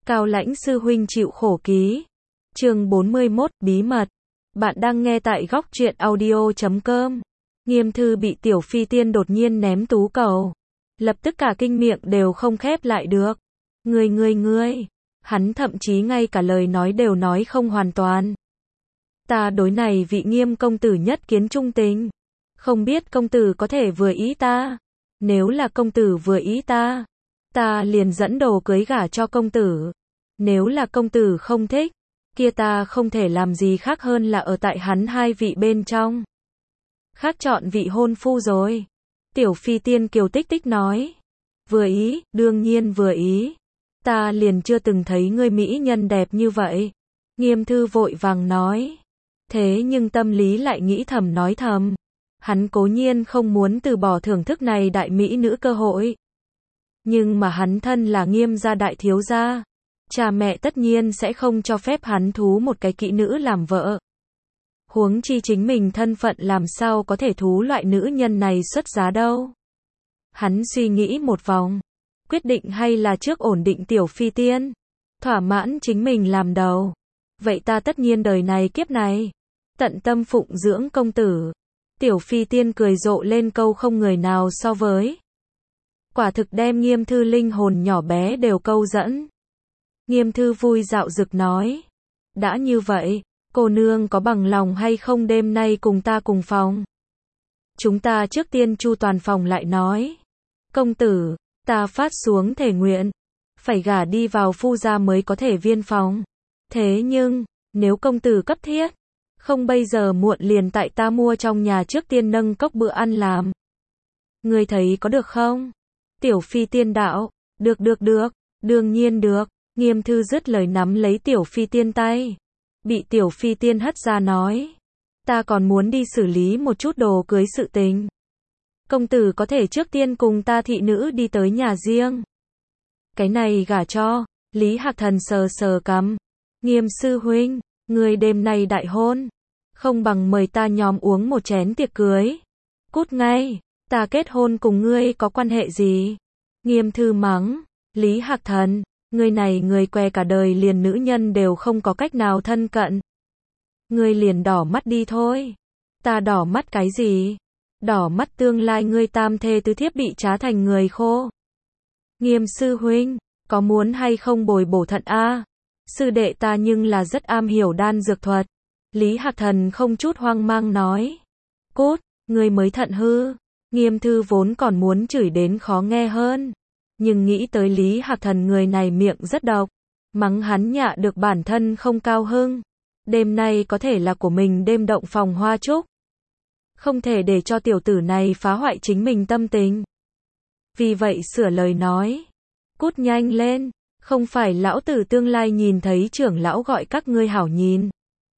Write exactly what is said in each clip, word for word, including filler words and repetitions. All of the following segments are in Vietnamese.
Cao Lãnh sư huynh chịu khổ ký. Chương bốn mươi mốt, bí mật. Bạn đang nghe tại góc truyện audio chấm com. Nghiêm Thư bị Tiểu Phi Tiên đột nhiên ném tú cầu. Lập tức cả kinh miệng đều không khép lại được. Ngươi ngươi ngươi. Hắn thậm chí ngay cả lời nói đều nói không hoàn toàn. Ta đối này vị Nghiêm công tử nhất kiến trung tình. Không biết công tử có thể vừa ý ta. Nếu là công tử vừa ý ta, ta liền dẫn đồ cưới gả cho công tử. Nếu là công tử không thích, kia ta không thể làm gì khác hơn là ở tại hắn hai vị bên trong. Khác chọn vị hôn phu rồi. Tiểu Phi Tiên kiều tích tích nói. Vừa ý, đương nhiên vừa ý. Ta liền chưa từng thấy người mỹ nhân đẹp như vậy. Nghiêm Thư vội vàng nói. Thế nhưng tâm lý lại nghĩ thầm nói thầm. Hắn cố nhiên không muốn từ bỏ thưởng thức này đại mỹ nữ cơ hội. Nhưng mà hắn thân là Nghiêm gia đại thiếu gia. Cha mẹ tất nhiên sẽ không cho phép hắn thú một cái kỹ nữ làm vợ. Huống chi chính mình thân phận làm sao có thể thú loại nữ nhân này xuất giá đâu. Hắn suy nghĩ một vòng. Quyết định hay là trước ổn định Tiểu Phi Tiên. Thỏa mãn chính mình làm đầu. Vậy ta tất nhiên đời này kiếp này. Tận tâm phụng dưỡng công tử. Tiểu Phi Tiên cười rộ lên câu không người nào so với. Quả thực đem Nghiêm Thư linh hồn nhỏ bé đều câu dẫn. Nghiêm Thư vui dạo dực nói. Đã như vậy, cô nương có bằng lòng hay không đêm nay cùng ta cùng phòng? Chúng ta trước tiên chu toàn phòng lại nói. Công tử, ta phát xuống thể nguyện. Phải gả đi vào phu gia mới có thể viên phòng. Thế nhưng, nếu công tử cấp thiết, không bây giờ muộn liền tại ta mua trong nhà trước tiên nâng cốc bữa ăn làm. Ngươi thấy có được không? Tiểu Phi Tiên đạo, được được được, đương nhiên được. Nghiêm Thư dứt lời nắm lấy Tiểu Phi Tiên tay. Bị Tiểu Phi Tiên hất ra nói. Ta còn muốn đi xử lý một chút đồ cưới sự tình. Công tử có thể trước tiên cùng ta thị nữ đi tới nhà riêng. Cái này gả cho. Lý Hạc Thần sờ sờ cằm. Nghiêm sư huynh, người đêm nay đại hôn. Không bằng mời ta nhóm uống một chén tiệc cưới. Cút ngay, ta kết hôn cùng ngươi có quan hệ gì? Nghiêm Thư mắng. Lý Hạc Thần, người này người que cả đời liền nữ nhân đều không có cách nào thân cận. Ngươi liền đỏ mắt đi thôi. Ta đỏ mắt cái gì? Đỏ mắt tương lai ngươi tam thê tứ thiếp bị trá thành người khô. Nghiêm sư huynh, có muốn hay không bồi bổ thận a? Sư đệ ta nhưng là rất am hiểu đan dược thuật. Lý Hạc Thần không chút hoang mang nói. Cút, ngươi mới thận hư. Nghiêm Thư vốn còn muốn chửi đến khó nghe hơn. Nhưng nghĩ tới Lý Hạc Thần người này miệng rất độc. Mắng hắn nhạ được bản thân không cao hưng. Đêm nay có thể là của mình đêm động phòng hoa trúc. Không thể để cho tiểu tử này phá hoại chính mình tâm tình. Vì vậy sửa lời nói. Cút nhanh lên. Không phải lão tử tương lai nhìn thấy trưởng lão gọi các ngươi hảo nhìn.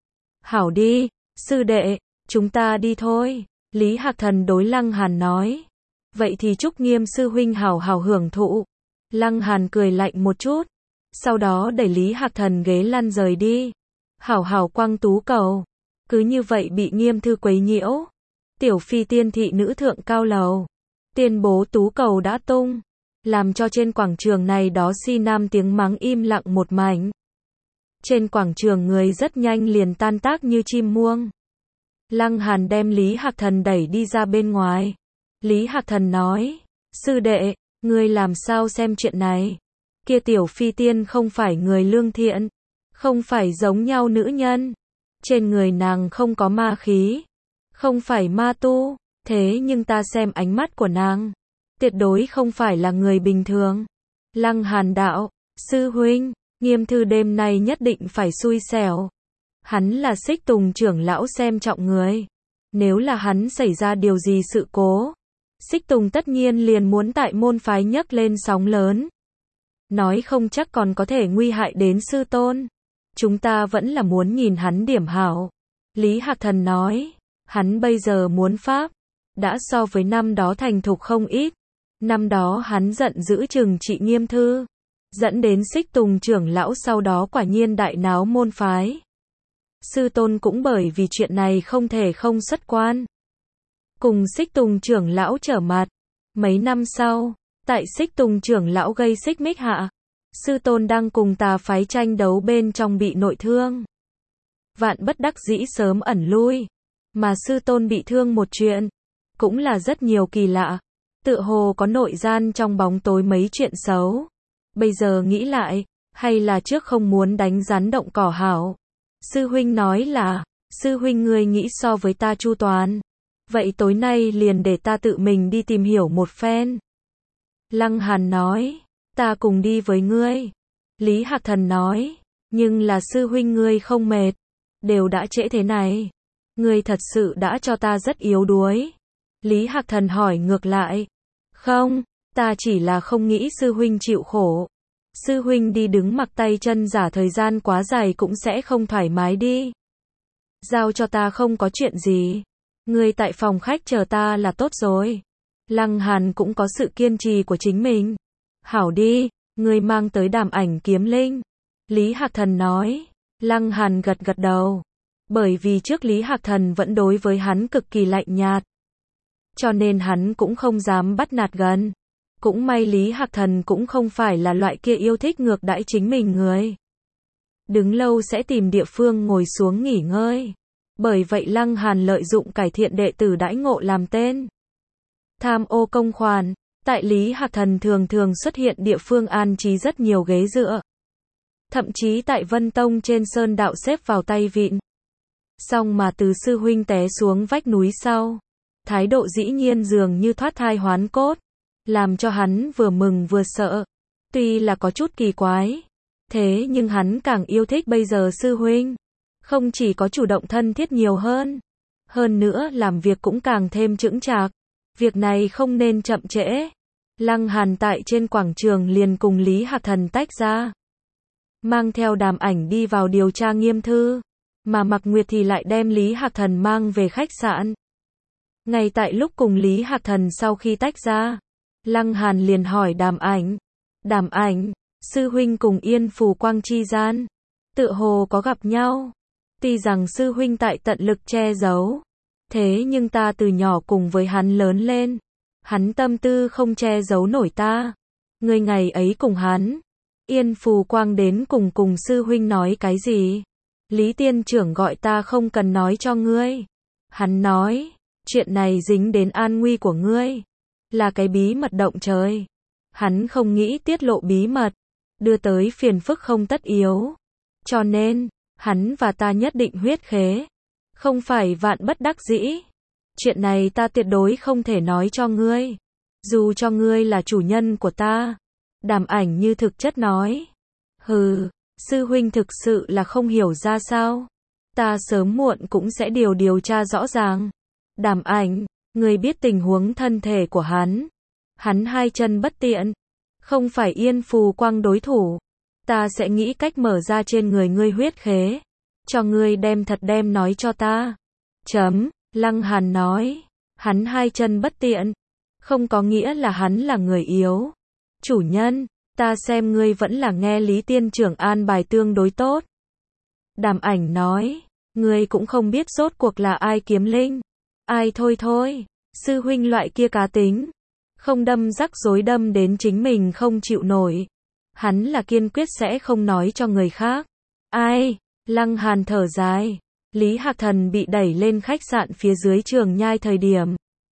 Hảo đi, sư đệ, chúng ta đi thôi. Lý Hạc Thần đối Lăng Hàn nói. Vậy thì chúc Nghiêm sư huynh hảo hảo hưởng thụ. Lăng Hàn cười lạnh một chút. Sau đó đẩy Lý Hạc Thần ghế lăn rời đi. Hảo hảo quăng tú cầu. Cứ như vậy bị Nghiêm Thư quấy nhiễu. Tiểu Phi Tiên thị nữ thượng cao lầu. Tuyên bố tú cầu đã tung. Làm cho trên quảng trường này đó si nam tiếng mắng im lặng một mảnh. Trên quảng trường người rất nhanh liền tan tác như chim muông. Lăng Hàn đem Lý Hạc Thần đẩy đi ra bên ngoài. Lý Hạc Thần nói. Sư đệ, ngươi làm sao xem chuyện này? Kia Tiểu Phi Tiên không phải người lương thiện. Không phải giống nhau nữ nhân. Trên người nàng không có ma khí. Không phải ma tu. Thế nhưng ta xem ánh mắt của nàng. Tuyệt đối không phải là người bình thường. Lăng Hàn đạo. Sư huynh, Nghiêm Thư đêm nay nhất định phải xui xẻo. Hắn là Xích Tùng trưởng lão xem trọng người. Nếu là hắn xảy ra điều gì sự cố, Xích Tùng tất nhiên liền muốn tại môn phái nhấc lên sóng lớn. Nói không chắc còn có thể nguy hại đến sư tôn. Chúng ta vẫn là muốn nhìn hắn điểm hảo. Lý Hạc Thần nói. Hắn bây giờ muốn pháp. Đã so với năm đó thành thục không ít. Năm đó hắn giận dữ trừng trị Nghiêm Thư. Dẫn đến Xích Tùng trưởng lão sau đó quả nhiên đại náo môn phái. Sư tôn cũng bởi vì chuyện này không thể không xuất quan. Cùng Xích Tùng trưởng lão trở mặt. Mấy năm sau, tại Xích Tùng trưởng lão gây xích mích hạ, Sư tôn đang cùng tà phái tranh đấu bên trong bị nội thương. Vạn bất đắc dĩ sớm ẩn lui. Mà sư tôn bị thương một chuyện. Cũng là rất nhiều kỳ lạ. Tựa hồ có nội gian trong bóng tối mấy chuyện xấu. Bây giờ nghĩ lại, hay là trước không muốn đánh rắn động cỏ hảo. Sư huynh nói là, sư huynh ngươi nghĩ so với ta chu toàn. Vậy tối nay liền để ta tự mình đi tìm hiểu một phen. Lăng Hàn nói, ta cùng đi với ngươi. Lý Hạc Thần nói, nhưng là sư huynh ngươi không mệt. Đều đã trễ thế này. Ngươi thật sự đã cho ta rất yếu đuối. Lý Hạc Thần hỏi ngược lại. Không, ta chỉ là không nghĩ sư huynh chịu khổ. Sư huynh đi đứng mặc tay chân giả thời gian quá dài cũng sẽ không thoải mái đi. Giao cho ta không có chuyện gì. Ngươi tại phòng khách chờ ta là tốt rồi. Lăng Hàn cũng có sự kiên trì của chính mình. Hảo đi, ngươi mang tới Đàm Ảnh kiếm linh. Lý Hạc Thần nói. Lăng Hàn gật gật đầu. Bởi vì trước Lý Hạc Thần vẫn đối với hắn cực kỳ lạnh nhạt. Cho nên hắn cũng không dám bắt nạt gần. Cũng may Lý Hạc Thần cũng không phải là loại kia yêu thích ngược đãi chính mình người. Đứng lâu sẽ tìm địa phương ngồi xuống nghỉ ngơi. Bởi vậy Lăng Hàn lợi dụng cải thiện đệ tử đãi ngộ làm tên. Tham ô công khoản. Tại Lý Hạc Thần thường thường xuất hiện địa phương an trí rất nhiều ghế dựa. Thậm chí tại Vân Tông trên sơn đạo xếp vào tay vịn. Xong mà từ sư huynh té xuống vách núi sau. Thái độ dĩ nhiên dường như thoát thai hoán cốt. Làm cho hắn vừa mừng vừa sợ. Tuy là có chút kỳ quái. Thế nhưng hắn càng yêu thích bây giờ sư huynh. Không chỉ có chủ động thân thiết nhiều hơn. Hơn nữa làm việc cũng càng thêm chững chạc. Việc này không nên chậm trễ. Lăng Hàn tại trên quảng trường liền cùng Lý Hạc Thần tách ra. Mang theo Đàm Ảnh đi vào điều tra nghiêm thư. Mà Mạc Nguyệt thì lại đem Lý Hạc Thần mang về khách sạn. Ngay tại lúc cùng Lý Hạc Thần sau khi tách ra. Lăng Hàn liền hỏi Đàm Ảnh. Đàm Ảnh, sư huynh cùng Yên Phù Quang chi gian. Tựa hồ có gặp nhau. Tuy rằng sư huynh tại tận lực che giấu. Thế nhưng ta từ nhỏ cùng với hắn lớn lên. Hắn tâm tư không che giấu nổi ta. Ngươi ngày ấy cùng hắn. Yên Phù Quang đến cùng cùng sư huynh nói cái gì? Lý tiên trưởng gọi ta không cần nói cho ngươi. Hắn nói, chuyện này dính đến an nguy của ngươi. Là cái bí mật động trời. Hắn không nghĩ tiết lộ bí mật. Đưa tới phiền phức không tất yếu. Cho nên, hắn và ta nhất định huyết khế. Không phải vạn bất đắc dĩ. Chuyện này ta tuyệt đối không thể nói cho ngươi. Dù cho ngươi là chủ nhân của ta. Đàm Ảnh như thực chất nói. Hừ, sư huynh thực sự là không hiểu ra sao. Ta sớm muộn cũng sẽ điều điều tra rõ ràng. Đàm Ảnh, ngươi biết tình huống thân thể của hắn. Hắn hai chân bất tiện. Không phải Yên Phù Quang đối thủ. Ta sẽ nghĩ cách mở ra trên người ngươi huyết khế. Cho ngươi đem thật đem nói cho ta. Chấm, Lăng Hàn nói. Hắn hai chân bất tiện. Không có nghĩa là hắn là người yếu. Chủ nhân, ta xem ngươi vẫn là nghe Lý tiên trưởng an bài tương đối tốt. Đàm Ảnh nói. Ngươi cũng không biết rốt cuộc là ai kiếm linh. Ai thôi thôi. Sư huynh loại kia cá tính. Không đâm rắc rối đâm đến chính mình không chịu nổi. Hắn là kiên quyết sẽ không nói cho người khác. Ai? Lăng Hàn thở dài. Lý Hạc Thần bị đẩy lên khách sạn phía dưới Trường Nhai thời điểm.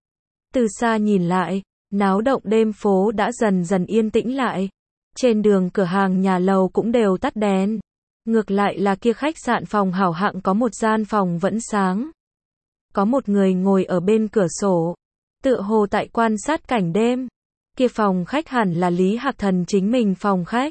Từ xa nhìn lại, náo động đêm phố đã dần dần yên tĩnh lại. Trên đường cửa hàng nhà lầu cũng đều tắt đèn. Ngược lại là kia khách sạn phòng hảo hạng có một gian phòng vẫn sáng. Có một người ngồi ở bên cửa sổ. Tựa hồ tại quan sát cảnh đêm. Kia phòng khách hẳn là Lý Hạc Thần chính mình phòng khách.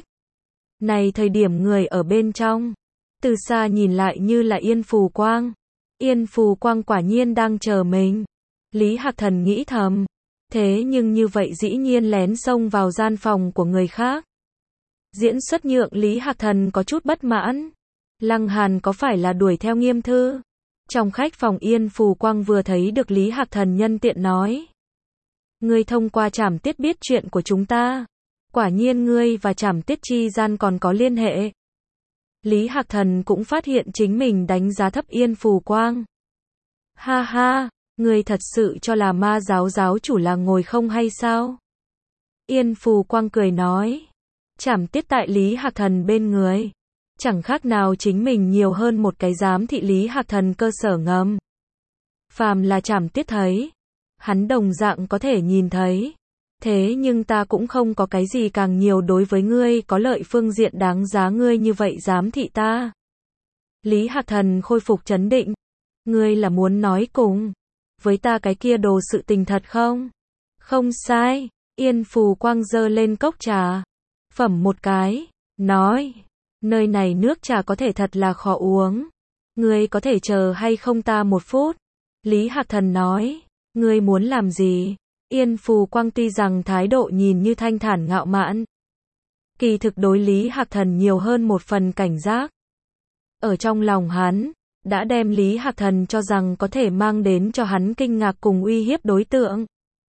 Này thời điểm người ở bên trong. Từ xa nhìn lại như là Yên Phù Quang. Yên Phù Quang quả nhiên đang chờ mình. Lý Hạc Thần nghĩ thầm. Thế nhưng như vậy dĩ nhiên lén xông vào gian phòng của người khác. Diễn xuất nhượng Lý Hạc Thần có chút bất mãn. Lăng Hàn có phải là đuổi theo Nghiêm Thư? Trong khách phòng Yên Phù Quang vừa thấy được Lý Hạc Thần nhân tiện nói. Ngươi thông qua Trảm Tiết biết chuyện của chúng ta. Quả nhiên ngươi và Trảm Tiết chi gian còn có liên hệ. Lý Hạc Thần cũng phát hiện chính mình đánh giá thấp Yên Phù Quang. Ha ha, ngươi thật sự cho là ma giáo giáo chủ là ngồi không hay sao? Yên Phù Quang cười nói. Trảm tiết tại Lý Hạc Thần bên người. Chẳng khác nào chính mình nhiều hơn một cái giám thị Lý Hạc Thần cơ sở ngầm. Phàm là Trảm tiết thấy, hắn đồng dạng có thể nhìn thấy. Thế nhưng ta cũng không có cái gì càng nhiều đối với ngươi có lợi phương diện đáng giá ngươi như vậy giám thị ta. Lý Hạc Thần khôi phục trấn định. Ngươi là muốn nói cùng với ta cái kia đồ sự tình thật không? Không sai. Yên Phù Quang giơ lên cốc trà, phẩm một cái, nói, nơi này nước trà có thể thật là khó uống. Ngươi có thể chờ hay không ta một phút? Lý Hạc Thần nói, ngươi muốn làm gì? Yên Phù Quang tuy rằng thái độ nhìn như thanh thản ngạo mạn, kỳ thực đối Lý Hạc Thần nhiều hơn một phần cảnh giác. Ở trong lòng hắn, đã đem Lý Hạc Thần cho rằng có thể mang đến cho hắn kinh ngạc cùng uy hiếp đối tượng.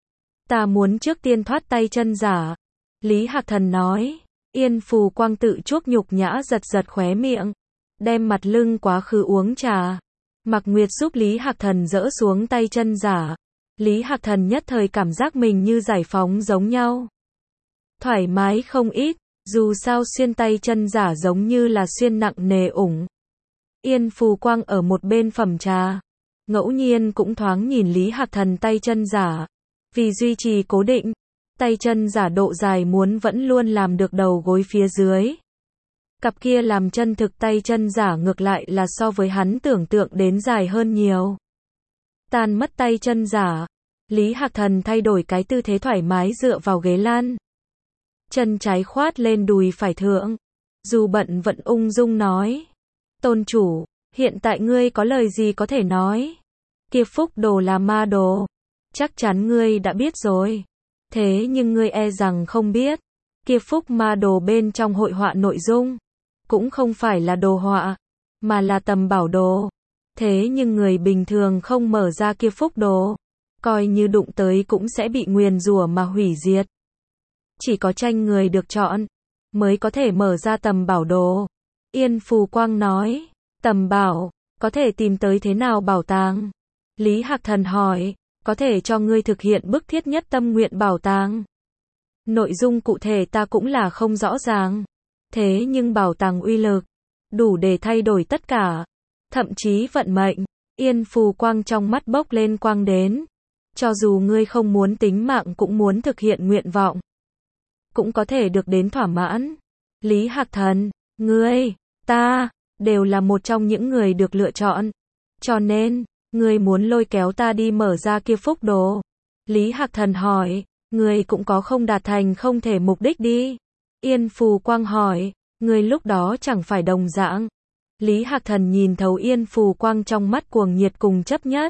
Ta muốn trước tiên thoát tay chân giả. Lý Hạc Thần nói. Yên Phù Quang tự chuốc nhục nhã giật giật khóe miệng, đem mặt lưng quá khứ uống trà. Mạc Nguyệt giúp Lý Hạc Thần dỡ xuống tay chân giả. Lý Hạc Thần nhất thời cảm giác mình như giải phóng giống nhau. Thoải mái không ít, dù sao xuyên tay chân giả giống như là xuyên nặng nề ủng. Yên Phù Quang ở một bên phẩm trà, ngẫu nhiên cũng thoáng nhìn Lý Hạc Thần tay chân giả. Vì duy trì cố định, tay chân giả độ dài muốn vẫn luôn làm được đầu gối phía dưới. Cặp kia làm chân thực tay chân giả ngược lại là so với hắn tưởng tượng đến dài hơn nhiều. Tan mất tay chân giả, Lý Hạc Thần thay đổi cái tư thế thoải mái dựa vào ghế lan. Chân trái khoát lên đùi phải thượng. Dù bận vẫn ung dung nói. Tôn chủ, hiện tại ngươi có lời gì có thể nói? Kia phúc đồ là ma đồ. Chắc chắn ngươi đã biết rồi. Thế nhưng ngươi e rằng không biết. Kia phúc ma đồ bên trong hội họa nội dung. Cũng không phải là đồ họa, mà là tầm bảo đồ. Thế nhưng người bình thường không mở ra kia phúc đồ. Coi như đụng tới cũng sẽ bị nguyền rủa mà hủy diệt. Chỉ có tranh người được chọn, mới có thể mở ra tầm bảo đồ. Yên Phù Quang nói. Tầm bảo, có thể tìm tới thế nào bảo tàng? Lý Hạc Thần hỏi. Có thể cho ngươi thực hiện bức thiết nhất tâm nguyện bảo tàng. Nội dung cụ thể ta cũng là không rõ ràng. Thế nhưng bảo tàng uy lực, đủ để thay đổi tất cả. Thậm chí vận mệnh. Yên Phù Quang trong mắt bốc lên quang đến. Cho dù ngươi không muốn tính mạng cũng muốn thực hiện nguyện vọng, cũng có thể được đến thỏa mãn. Lý Hạc Thần, ngươi, ta, đều là một trong những người được lựa chọn. Cho nên, ngươi muốn lôi kéo ta đi mở ra kia phúc đồ. Lý Hạc Thần hỏi, ngươi cũng có không đạt thành không thể mục đích đi. Yên Phù Quang hỏi, ngươi lúc đó chẳng phải đồng dạng. Lý Hạc Thần nhìn thấu Yên Phù Quang trong mắt cuồng nhiệt cùng chấp nhất.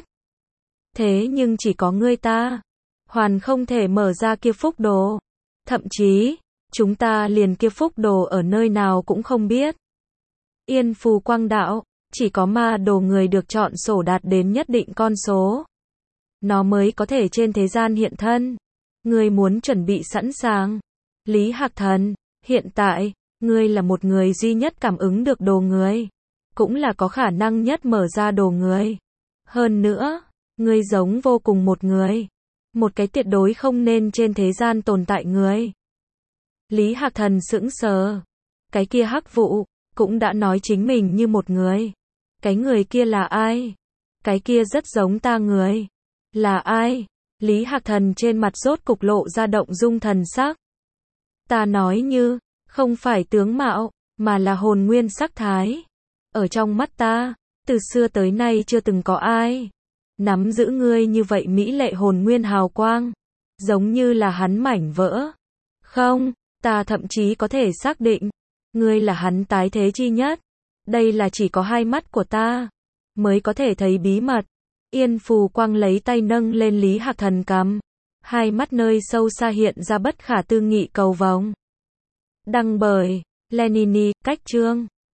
Thế nhưng chỉ có ngươi ta, hoàn không thể mở ra kia phúc đồ. Thậm chí, chúng ta liền kia phúc đồ ở nơi nào cũng không biết. Yên Phù Quang đạo, chỉ có ma đồ người được chọn sổ đạt đến nhất định con số, nó mới có thể trên thế gian hiện thân. Ngươi muốn chuẩn bị sẵn sàng. Lý Hạc Thần, hiện tại, ngươi là một người duy nhất cảm ứng được đồ người, cũng là có khả năng nhất mở ra đồ người. Hơn nữa, ngươi giống vô cùng một người, một cái tuyệt đối không nên trên thế gian tồn tại người. Lý Hạc Thần sững sờ. Cái kia Hắc Vụ cũng đã nói chính mình như một người. Cái người kia là ai? Cái kia rất giống ta người. Là ai? Lý Hạc Thần trên mặt rốt cục lộ ra động dung thần sắc. Ta nói như, không phải tướng mạo, mà là hồn nguyên sắc thái. Ở trong mắt ta, từ xưa tới nay chưa từng có ai nắm giữ ngươi như vậy mỹ lệ hồn nguyên hào quang, giống như là hắn mảnh vỡ. Không, ta thậm chí có thể xác định, ngươi là hắn tái thế chi nhất. Đây là chỉ có hai mắt của ta mới có thể thấy bí mật. Yên Phù Quang lấy tay nâng lên Lý Hạc Thần cằm, hai mắt nơi sâu xa hiện ra bất khả tư nghị cầu vồng. Đăng bởi Lenini, cách chương